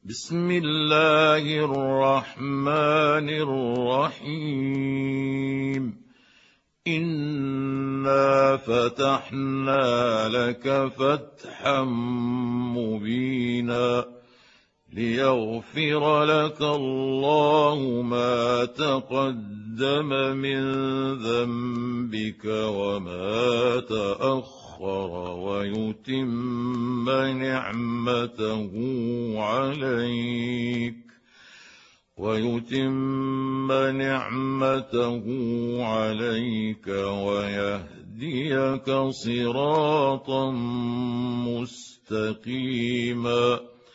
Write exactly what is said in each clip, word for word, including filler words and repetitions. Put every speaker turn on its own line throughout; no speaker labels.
بسم الله الرحمن الرحيم. إنا فتحنا لك فتحا مبينا ليغفر لك الله ما تقدم من ذنبك وما تأخر ويتم نعمته عليك ويتم نعمته عليك ويهديك صراطا مستقيما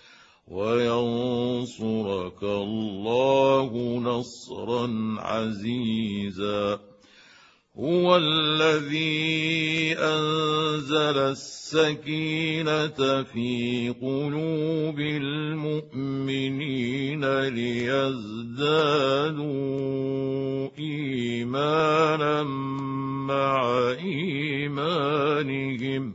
وينصرك الله نصرا عزيزا. هو الذي أنزل السكينة في قلوب المؤمنين ليزدادوا إيمانا مع إيمانهم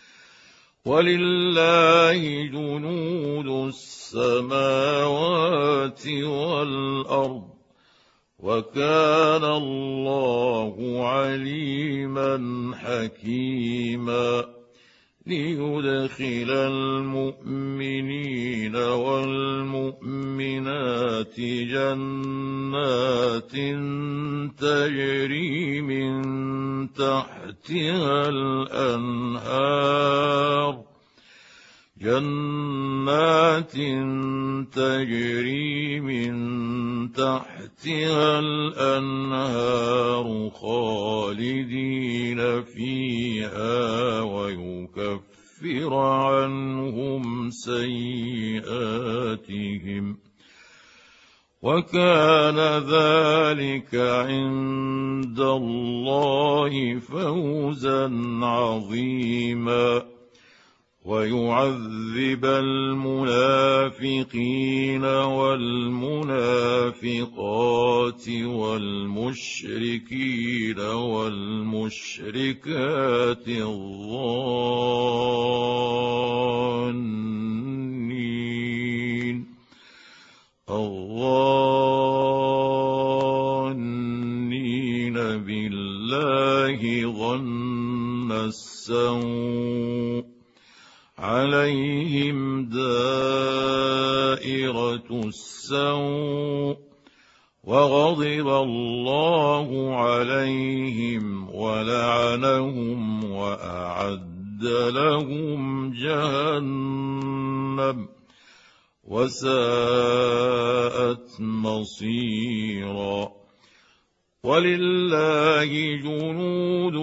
ولله جنود السماوات والأرض وكان الله عليما حكيما. ليدخل المؤمنين والمؤمنات جنات تجري من تحتها الأنهار جنات تجري من تحتها الأنهار خالدين فيها ويكفر عنهم سيئاتهم وكان ذلك عند الله فوزا عظيما. ويعذب المنافقين والمنافقات والمشركين والمشركات الظانين الظانين بالله ظن السوء عليهم دائرة السوء وغضب الله عليهم ولعنهم وأعد لهم جهنم وساءت مصيرا. ولله جنود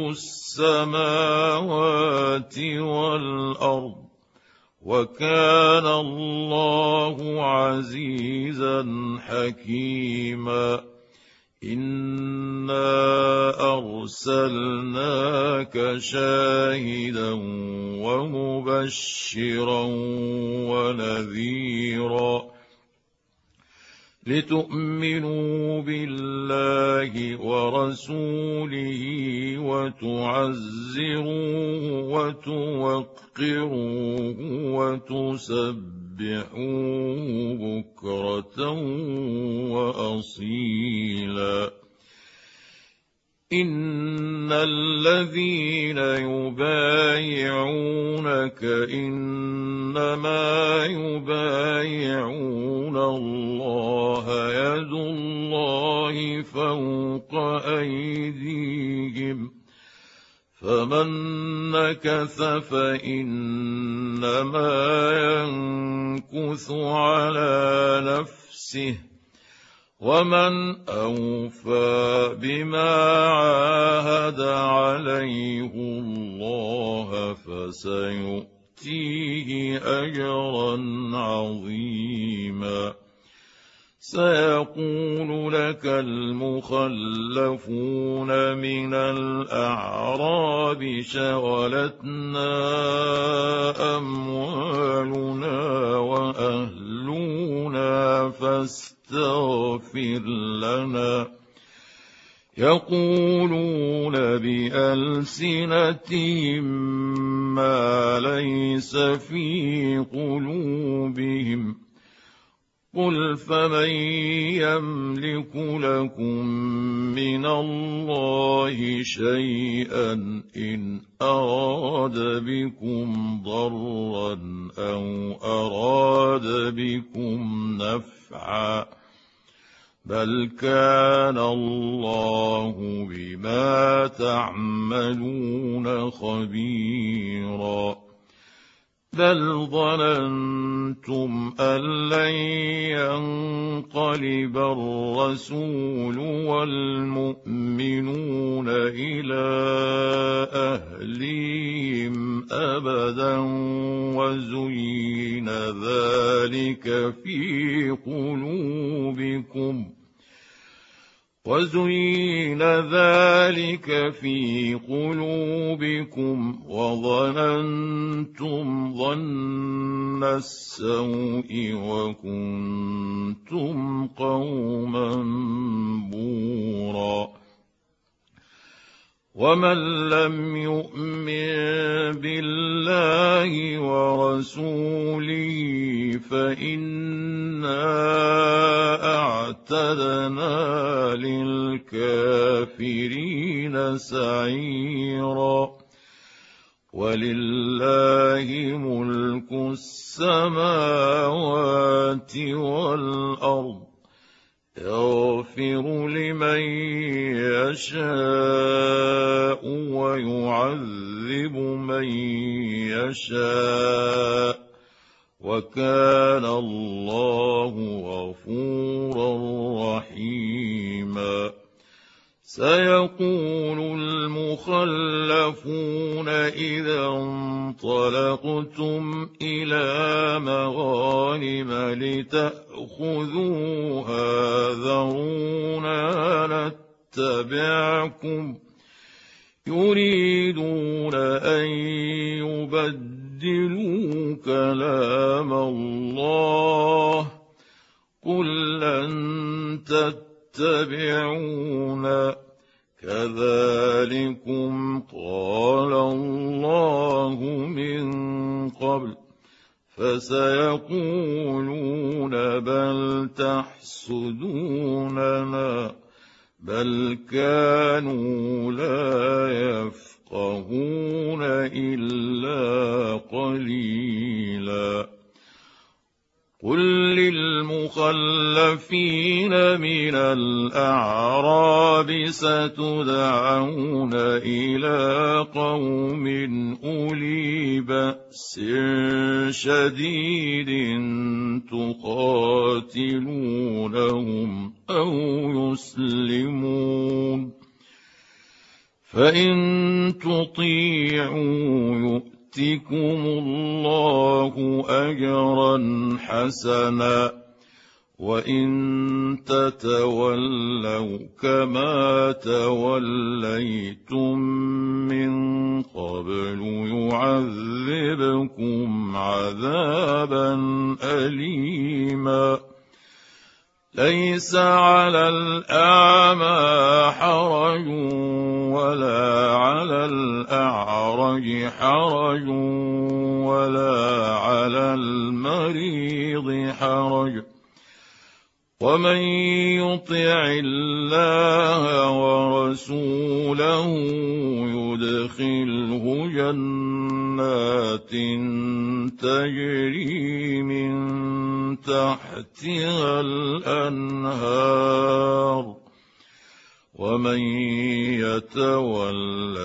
السماوات والأرض وكان الله عزيزا حكيما. إنا أرسلناك شاهدا ومبشرا ونذيرا لتؤمنوا بالله ورسوله وتعزروه وتوقروه وتسبحوه بكرة وأصيلا. إن الذين يبايعونك إنما يبايعون الله يد الله فوق أيديهم فمن نكث فإنما ينكث على نفسه ومن أوفى بما عاهد عليه الله فسيؤتيه أجرا عظيما. سيقول لك المخلفون من الأعراب شغلتنا أموالنا وأهلنا فاستغفر لنا يقولون بألسنتهم ما ليس في قلوبهم قل فمن يملك لكم من الله شيئا إن أراد بكم ضرا أو أراد بكم نفعا بل كان الله بما تعملون خبيرا بل ظننتم أن لن ينقلب الرسول والمؤمنون إلى أهليهم أبدا وزين ذلك في قلوبكم وزين ذلك في قلوبكم وظننتم ظن السوء وكنتم قوما بورا ومن لم يؤمن بالله ورسوله فإنا أعتدنا للكافرين سعيرا ولله ملك السماوات والأرض يغفر لمن يشاء ويعذب من يشاء وكان الله غفورا رحيما سيقول المخلفون إذا انطلقتم إلى مغانم لتأخذوها ذرونا نتبعكم يريدون أن يبدلوا كلام الله قل لن تتبعونا كذلكم قال الله من قبل فسيقولون بل تحسدوننا بل كانوا لا يفقهون إلا قليلا قل للمخلفين من الأعراب ستدعون إلى قوم أولي بأس شديد تقاتلونهم أو يسلمون فإن تطيعوا يؤتكم الله أجرا حسنا وإن تتولوا كما توليتم من قبل يعذبكم عذابا أليما ليس على الأعمى حرج ولا على الأعرج حرج ولا على المريض حرج ومن يطع الله ورسوله يدخله جنات تجري من تحتها الأنهار ومن يتول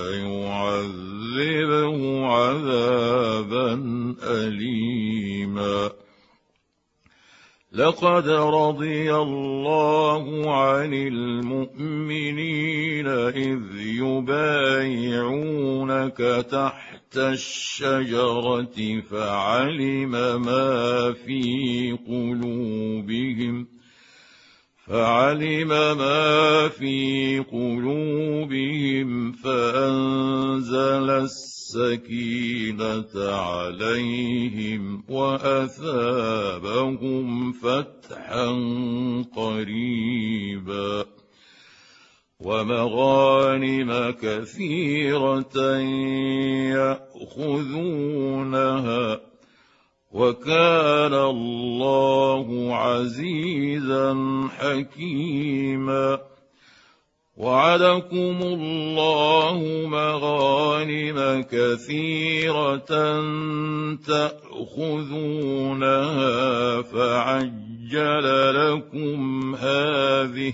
يعذبه عذابا أليما لقد رضي الله عن المؤمنين إذ يبايعونك تحت الشجرة فعلم ما في قلوبهم فعلم ما في قلوبهم فأنزل السكينة عليهم وأثابهم فتحا قريبا ومغانم كثيرة يأخذونها وكان الله عزيزا حكيما. وعدكم الله مغانم كثيرة تأخذونها فعجل لكم هذه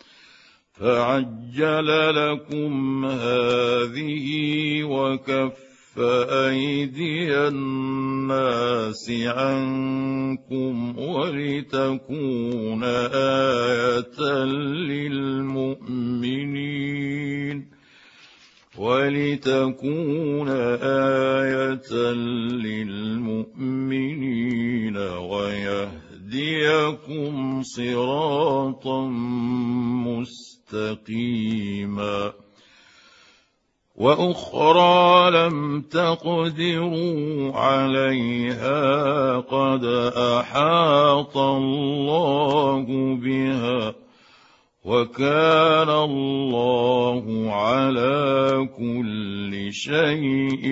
فعجل لكم هذه وكف أيدي الناس عنكم ولتكون آية للمؤمنين ولتكون آية للمؤمنين ويهديكم صراطا مستقيما. وأخرى لم تقدروا عليها قد أحاط الله بها وكان الله على كل شيء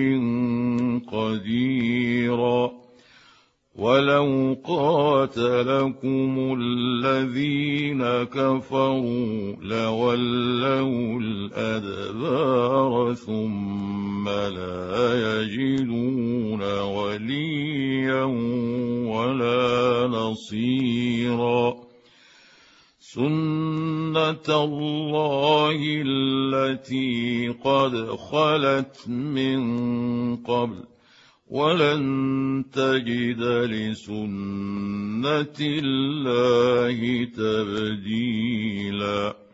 قديرا. ولو قاتلكم الذين كفروا لولوا الأدبار ثم لا يجدون وليا ولا نصيرا. سنة الله التي قد خلت من قبل ولن تجد لسنة الله تبديلا.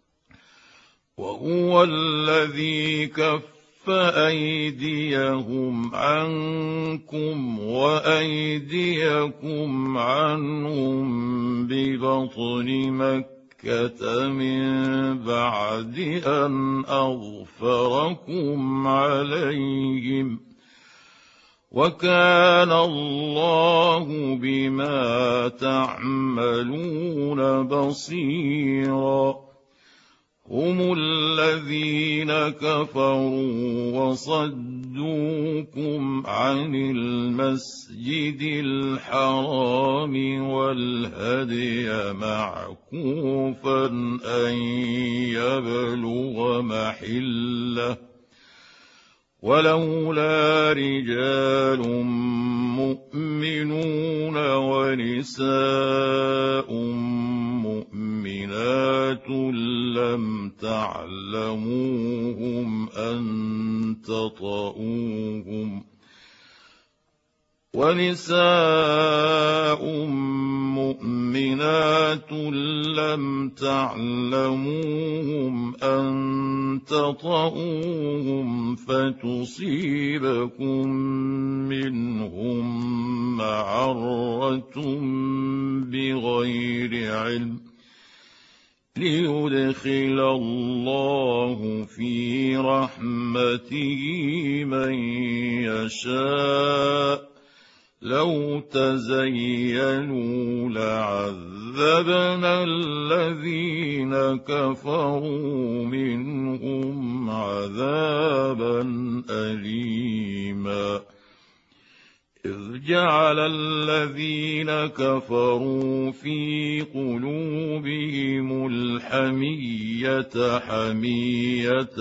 وهو الذي كف أيديهم عنكم وأيديكم عنهم ببطن مكة من بعد أن أظفركم عليهم وكان الله بما تعملون بصيرا. هم الذين كفروا وصدوكم عن المسجد الحرام والهدي معكوفا أن يبلغ محله ولولا رجال مؤمنون ونساء مؤمنات لم تعلموهم أن تطؤوهم ونساء مؤمنات لم تعلموهم أن تطؤوهم فتصيبكم منهم معرة بغير علم ليدخل الله في رحمته من يشاء. لو تزينوا لعذبنا الذين كفروا منهم عذابا أليما. إذ جعل الذين كفروا في قلوبهم الحمية حمية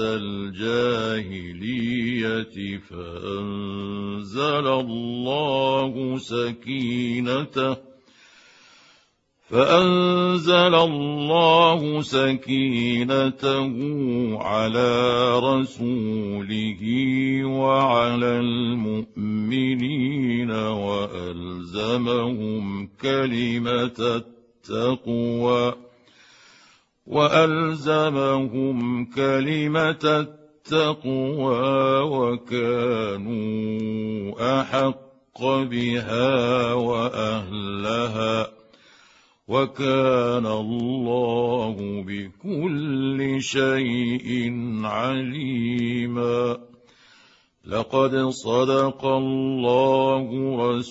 الجاهلية فأنزل الله سكينته فأنزل الله سكينته على رسوله وعلى المؤمنين وألزمهم كلمة التقوى وألزمهم كلمة التقوى وكانوا أحق بها وأهلها وكان الله بكل شيء عليما. لقد صدق الله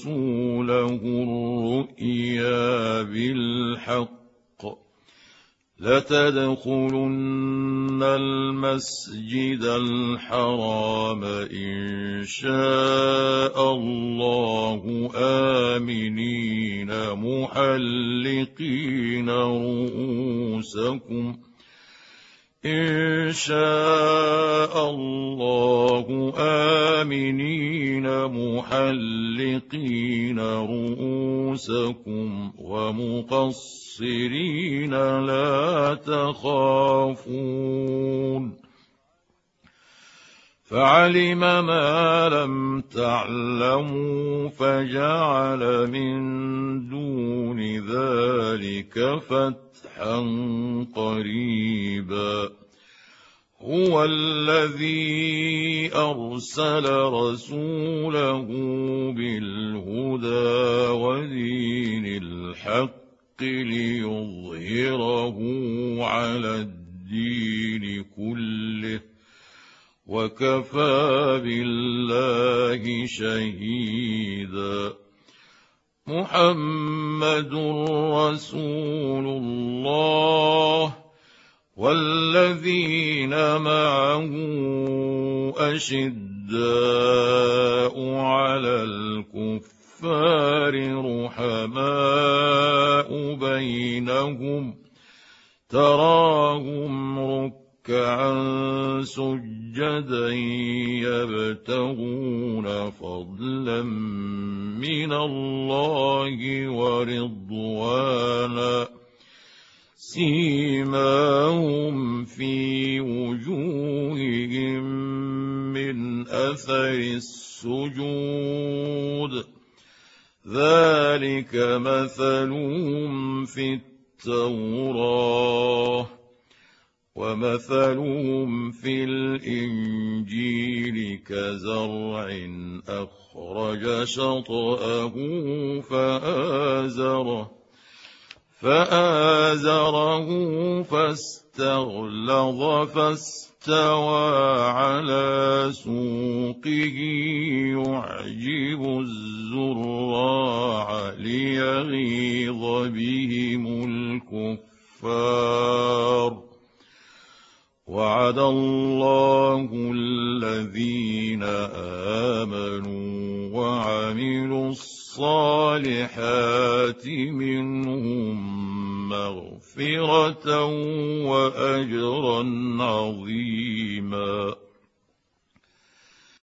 رسوله الرؤيا بالحق لتدخلن المسجد الحرام إن شاء الله آمنين محلقين رؤوسكم إن شاء الله آمنين محلقين رؤوسكم ومقصرين لا تخافون فعلم ما لم تعلموا فجعل من دون ذلك فتحا قريبا هو الذي أرسل رسوله بالهدى ودين الحق ليظهره على الدين كله وكفى بالله شهيدا محمد رسول الله والذين معه أشداء على الكفار رحماء بينهم تراهم ركعا سجدا يبتغون فضلا من الله ورضوانا سيماهم في وجوههم من أثر السجود ذلك مثلهم في التوراة ومثلهم في الإنجيل كزرع أخرج شطأه فآزره فآزره فاستغلظ فاستوى على سوقه يعجب الزراع ليغيظ بهم الكفار وعد الله الذين آمنوا وعملوا الصالحات منهم مغفرة وأجرا عظيما.